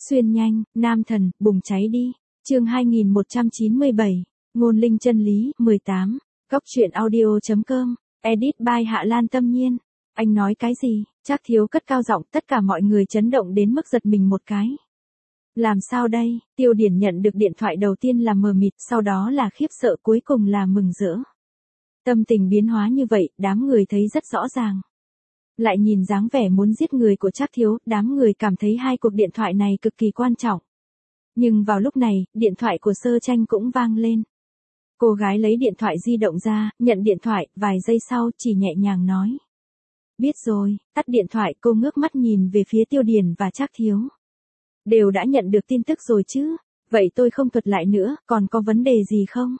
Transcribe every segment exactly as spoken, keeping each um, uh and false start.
Xuyên nhanh, nam thần, bùng cháy đi. Chương hai nghìn một trăm chín mươi bảy, ngôn linh chân lý, mười tám. Góc truyện audio.com, edit by Hạ Lan Tâm Nhiên. Anh nói cái gì? Trác Thiếu cất cao giọng, tất cả mọi người chấn động đến mức giật mình một cái. Làm sao đây? Tiêu Điển nhận được điện thoại đầu tiên là mờ mịt, sau đó là khiếp sợ, cuối cùng là mừng rỡ. Tâm tình biến hóa như vậy, đám người thấy rất rõ ràng. Lại nhìn dáng vẻ muốn giết người của Trác Thiếu, đám người cảm thấy hai cuộc điện thoại này cực kỳ quan trọng. Nhưng vào lúc này, điện thoại của Sơ Tranh cũng vang lên. Cô gái lấy điện thoại di động ra, nhận điện thoại, vài giây sau chỉ nhẹ nhàng nói. Biết rồi, tắt điện thoại, cô ngước mắt nhìn về phía Tiêu Điển và Trác Thiếu. Đều đã nhận được tin tức rồi chứ, vậy tôi không thuật lại nữa, còn có vấn đề gì không?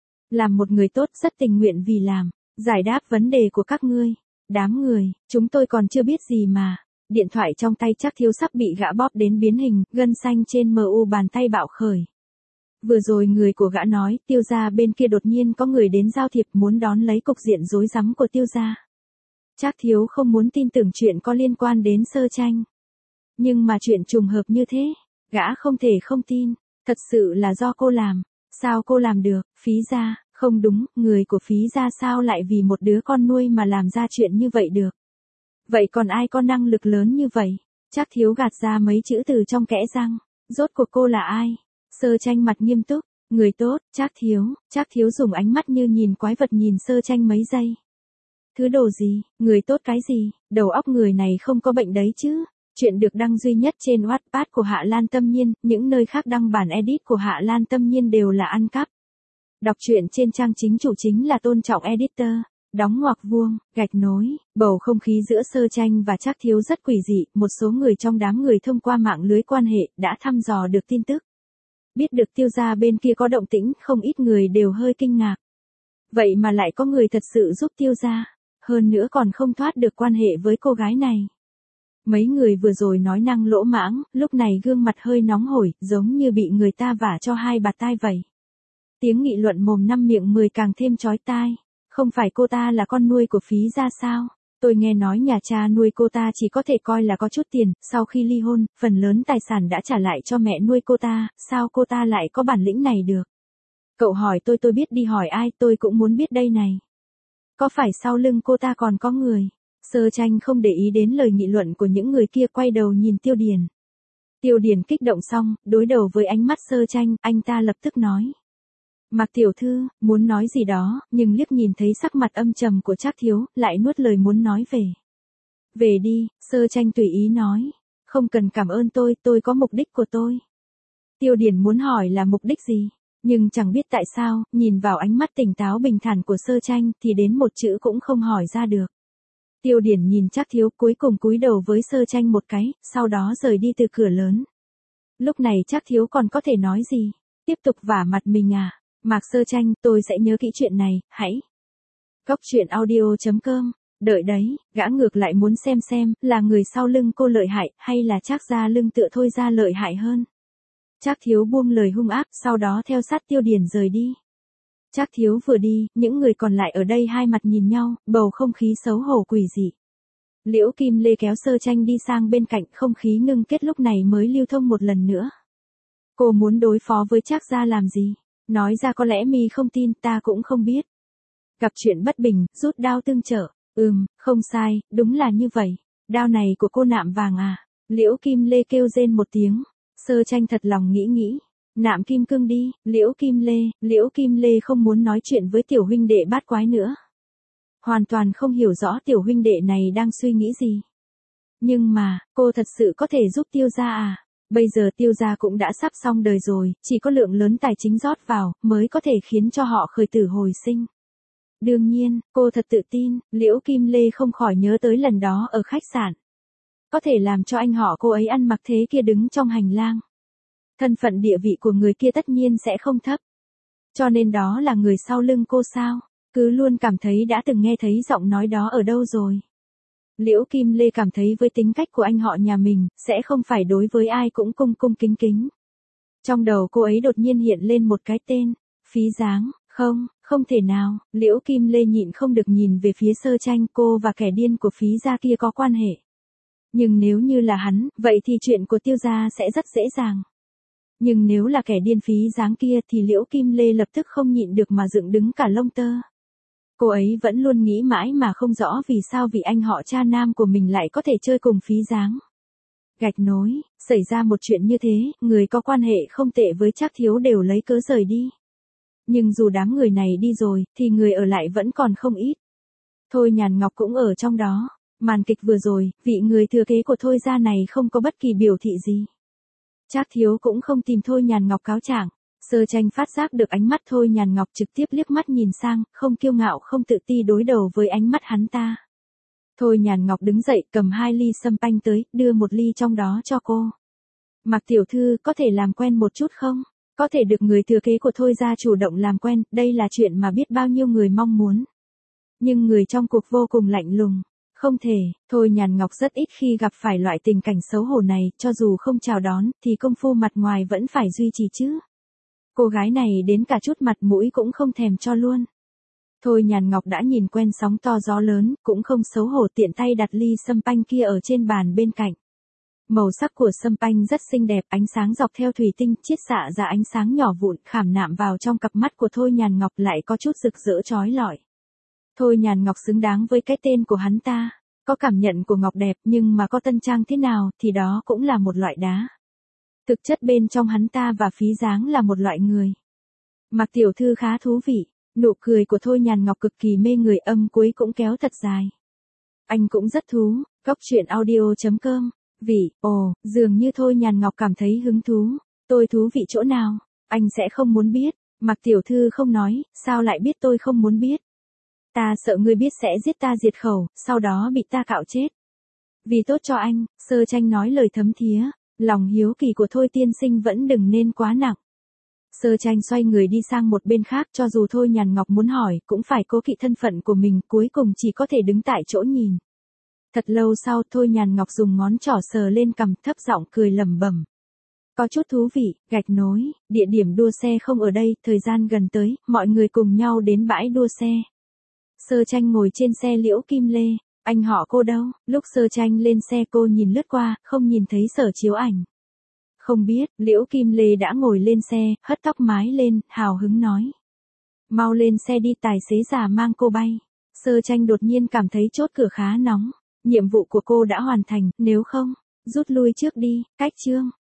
Làm một người tốt rất tình nguyện vì làm, giải đáp vấn đề của các ngươi. Đám người, chúng tôi còn chưa biết gì mà. Điện thoại trong tay Trác Thiếu sắp bị gã bóp đến biến hình, gân xanh trên mờ u bàn tay bạo khởi. Vừa rồi người của gã nói, Tiêu gia bên kia đột nhiên có người đến giao thiệp muốn đón lấy cục diện rối rắm của Tiêu gia. Trác Thiếu không muốn tin tưởng chuyện có liên quan đến Sơ Tranh. Nhưng mà chuyện trùng hợp như thế, gã không thể không tin, thật sự là do cô làm. Sao cô làm được? Phí gia, không đúng, người của Phí gia sao lại vì một đứa con nuôi mà làm ra chuyện như vậy được? Vậy còn ai có năng lực lớn như vậy? Trác Thiếu gạt ra mấy chữ từ trong kẽ răng, rốt cuộc cô là ai? Sơ Tranh mặt nghiêm túc, người tốt, Trác Thiếu, Trác Thiếu dùng ánh mắt như nhìn quái vật nhìn Sơ Tranh mấy giây. Thứ đồ gì, người tốt cái gì, đầu óc người này không có bệnh đấy chứ. Chuyện được đăng duy nhất trên Wattpad của Hạ Lan Tâm Nhiên, những nơi khác đăng bản edit của Hạ Lan Tâm Nhiên đều là ăn cắp. Đọc truyện trên trang chính chủ chính là Tôn Trọng Editor, đóng ngoặc vuông, gạch nối, bầu không khí giữa Sơ Tranh và Trác Thiếu rất quỷ dị, một số người trong đám người thông qua mạng lưới quan hệ đã thăm dò được tin tức. Biết được Tiêu gia bên kia có động tĩnh, không ít người đều hơi kinh ngạc. Vậy mà lại có người thật sự giúp Tiêu gia, hơn nữa còn không thoát được quan hệ với cô gái này. Mấy người vừa rồi nói năng lỗ mãng, lúc này gương mặt hơi nóng hổi, giống như bị người ta vả cho hai bạt tai vậy. Tiếng nghị luận mồm năm miệng mười càng thêm chói tai. Không phải cô ta là con nuôi của Phí gia sao? Tôi nghe nói nhà cha nuôi cô ta chỉ có thể coi là có chút tiền, sau khi ly hôn, phần lớn tài sản đã trả lại cho mẹ nuôi cô ta, sao cô ta lại có bản lĩnh này được? Cậu hỏi tôi tôi biết đi hỏi ai, tôi cũng muốn biết đây này. Có phải sau lưng cô ta còn có người? Sơ Tranh không để ý đến lời nghị luận của những người kia, quay đầu nhìn Tiêu Điển. Tiêu Điển kích động xong, đối đầu với ánh mắt Sơ Tranh, anh ta lập tức nói. Mạc tiểu thư, muốn nói gì đó, nhưng liếc nhìn thấy sắc mặt âm trầm của Trác Thiếu, lại nuốt lời muốn nói về. Về đi, Sơ Tranh tùy ý nói. Không cần cảm ơn tôi, tôi có mục đích của tôi. Tiêu Điển muốn hỏi là mục đích gì, nhưng chẳng biết tại sao, nhìn vào ánh mắt tỉnh táo bình thản của Sơ Tranh thì đến một chữ cũng không hỏi ra được. Tiêu Điển nhìn Trác Thiếu, cuối cùng cúi đầu với Sơ Tranh một cái, sau đó rời đi từ cửa lớn. Lúc này Trác Thiếu còn có thể nói gì? Tiếp tục vả mặt mình à? Mạc Sơ Tranh, tôi sẽ nhớ kỹ chuyện này, hãy. Góc truyện audio.com, đợi đấy, gã ngược lại muốn xem xem, là người sau lưng cô lợi hại, hay là Trác gia lưng tựa Thôi gia lợi hại hơn. Trác Thiếu buông lời hung ác, sau đó theo sát Tiêu Điển rời đi. Trác Thiếu vừa đi, những người còn lại ở đây hai mặt nhìn nhau, bầu không khí xấu hổ quỷ dị. Liễu Kim Lê kéo Sơ Tranh đi sang bên cạnh, không khí ngưng kết lúc này mới lưu thông một lần nữa. Cô muốn đối phó với Trác gia làm gì? Nói ra có lẽ mi không tin, ta cũng không biết. Gặp chuyện bất bình, rút đao tương trợ. Ừm, không sai, đúng là như vậy. Đao này của cô Nạm Vàng à? Liễu Kim Lê kêu rên một tiếng. Sơ Tranh thật lòng nghĩ nghĩ. Nạm Kim Cương đi, Liễu Kim Lê, Liễu Kim Lê không muốn nói chuyện với tiểu huynh đệ bát quái nữa. Hoàn toàn không hiểu rõ tiểu huynh đệ này đang suy nghĩ gì. Nhưng mà, cô thật sự có thể giúp Tiêu gia à? Bây giờ Tiêu gia cũng đã sắp xong đời rồi, chỉ có lượng lớn tài chính rót vào, mới có thể khiến cho họ khởi tử hồi sinh. Đương nhiên, cô thật tự tin, Liễu Kim Lê không khỏi nhớ tới lần đó ở khách sạn. Có thể làm cho anh họ cô ấy ăn mặc thế kia đứng trong hành lang. Thân phận địa vị của người kia tất nhiên sẽ không thấp. Cho nên đó là người sau lưng cô sao? Cứ luôn cảm thấy đã từng nghe thấy giọng nói đó ở đâu rồi. Liễu Kim Lê cảm thấy với tính cách của anh họ nhà mình, sẽ không phải đối với ai cũng cung cung kính kính. Trong đầu cô ấy đột nhiên hiện lên một cái tên, Phí Giáng, không, không thể nào, Liễu Kim Lê nhịn không được nhìn về phía Sơ Tranh, cô và kẻ điên của Phí gia kia có quan hệ. Nhưng nếu như là hắn, vậy thì chuyện của Tiêu gia sẽ rất dễ dàng. Nhưng nếu là kẻ điên phí dáng kia thì Liễu Kim Lê lập tức không nhịn được mà dựng đứng cả lông tơ. Cô ấy vẫn luôn nghĩ mãi mà không rõ vì sao vị anh họ cha nam của mình lại có thể chơi cùng phí dáng. Gạch nối, xảy ra một chuyện như thế, người có quan hệ không tệ với Trác Thiếu đều lấy cớ rời đi. Nhưng dù đám người này đi rồi, thì người ở lại vẫn còn không ít. Thôi Nhàn Ngọc cũng ở trong đó. Màn kịch vừa rồi, vị người thừa kế của Thôi gia này không có bất kỳ biểu thị gì. Trác Thiếu cũng không tìm Thôi Nhàn Ngọc cáo trạng. Sơ Tranh phát giác được ánh mắt Thôi Nhàn Ngọc trực tiếp liếc mắt nhìn sang, không kiêu ngạo không tự ti đối đầu với ánh mắt hắn ta. Thôi Nhàn Ngọc đứng dậy cầm hai ly sâm panh tới, đưa một ly trong đó cho cô. Mạc tiểu thư có thể làm quen một chút không? Có thể được người thừa kế của Thôi gia chủ động làm quen, đây là chuyện mà biết bao nhiêu người mong muốn. Nhưng người trong cuộc vô cùng lạnh lùng. Không thể, Thôi Nhàn Ngọc rất ít khi gặp phải loại tình cảnh xấu hổ này, cho dù không chào đón, thì công phu mặt ngoài vẫn phải duy trì chứ. Cô gái này đến cả chút mặt mũi cũng không thèm cho luôn. Thôi Nhàn Ngọc đã nhìn quen sóng to gió lớn, cũng không xấu hổ tiện tay đặt ly sâm panh kia ở trên bàn bên cạnh. Màu sắc của sâm panh rất xinh đẹp, ánh sáng dọc theo thủy tinh chiết xạ ra ánh sáng nhỏ vụn khảm nạm vào trong cặp mắt của Thôi Nhàn Ngọc lại có chút rực rỡ chói lọi. Thôi Nhàn Ngọc xứng đáng với cái tên của hắn ta. Có cảm nhận của Ngọc đẹp nhưng mà có tân trang thế nào thì đó cũng là một loại đá. Thực chất bên trong hắn ta và phí dáng là một loại người. Mạc tiểu thư khá thú vị. Nụ cười của Thôi Nhàn Ngọc cực kỳ mê người, âm cuối cũng kéo thật dài. Anh cũng rất thú. Góc truyện audio chấm com. Vị, ồ, dường như Thôi Nhàn Ngọc cảm thấy hứng thú. Tôi thú vị chỗ nào? Anh sẽ không muốn biết. Mạc tiểu thư không nói, sao lại biết tôi không muốn biết? Ta sợ ngươi biết sẽ giết ta diệt khẩu, sau đó bị ta cạo chết. Vì tốt cho anh, Sơ Tranh nói lời thấm thía, lòng hiếu kỳ của Thôi tiên sinh vẫn đừng nên quá nặng. Sơ Tranh xoay người đi sang một bên khác, cho dù Thôi Nhàn Ngọc muốn hỏi, cũng phải cố kỵ thân phận của mình, cuối cùng chỉ có thể đứng tại chỗ nhìn. Thật lâu sau, Thôi Nhàn Ngọc dùng ngón trỏ sờ lên cằm, thấp giọng cười lẩm bẩm. Có chút thú vị, gạch nối, địa điểm đua xe không ở đây, thời gian gần tới, mọi người cùng nhau đến bãi đua xe. Sơ Tranh ngồi trên xe Liễu Kim Lê, anh họ cô đâu? Lúc Sơ Tranh lên xe cô nhìn lướt qua, không nhìn thấy Sở Chiếu Ảnh. Không biết, Liễu Kim Lê đã ngồi lên xe, hất tóc mái lên, hào hứng nói. Mau lên xe đi, tài xế già mang cô bay. Sơ Tranh đột nhiên cảm thấy chốt cửa khá nóng. Nhiệm vụ của cô đã hoàn thành, nếu không, rút lui trước đi, cách chương.